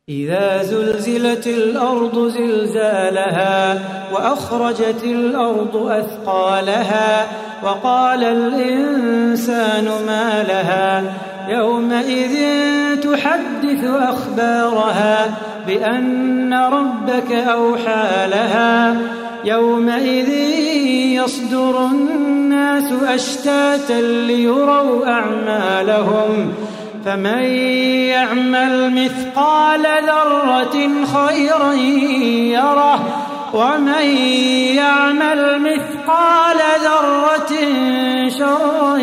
إذا زلزلت الأرض زلزالها وأخرجت الأرض أثقالها وقال الإنسان ما لها يومئذ تحدث أخبارها بأن ربك أوحى لها يومئذ يصدر الناس أشتاتا ليروا أعمالهم فمن يعمل مثقال ذرة خيرا يره ومن يعمل مثقال ذرة شرا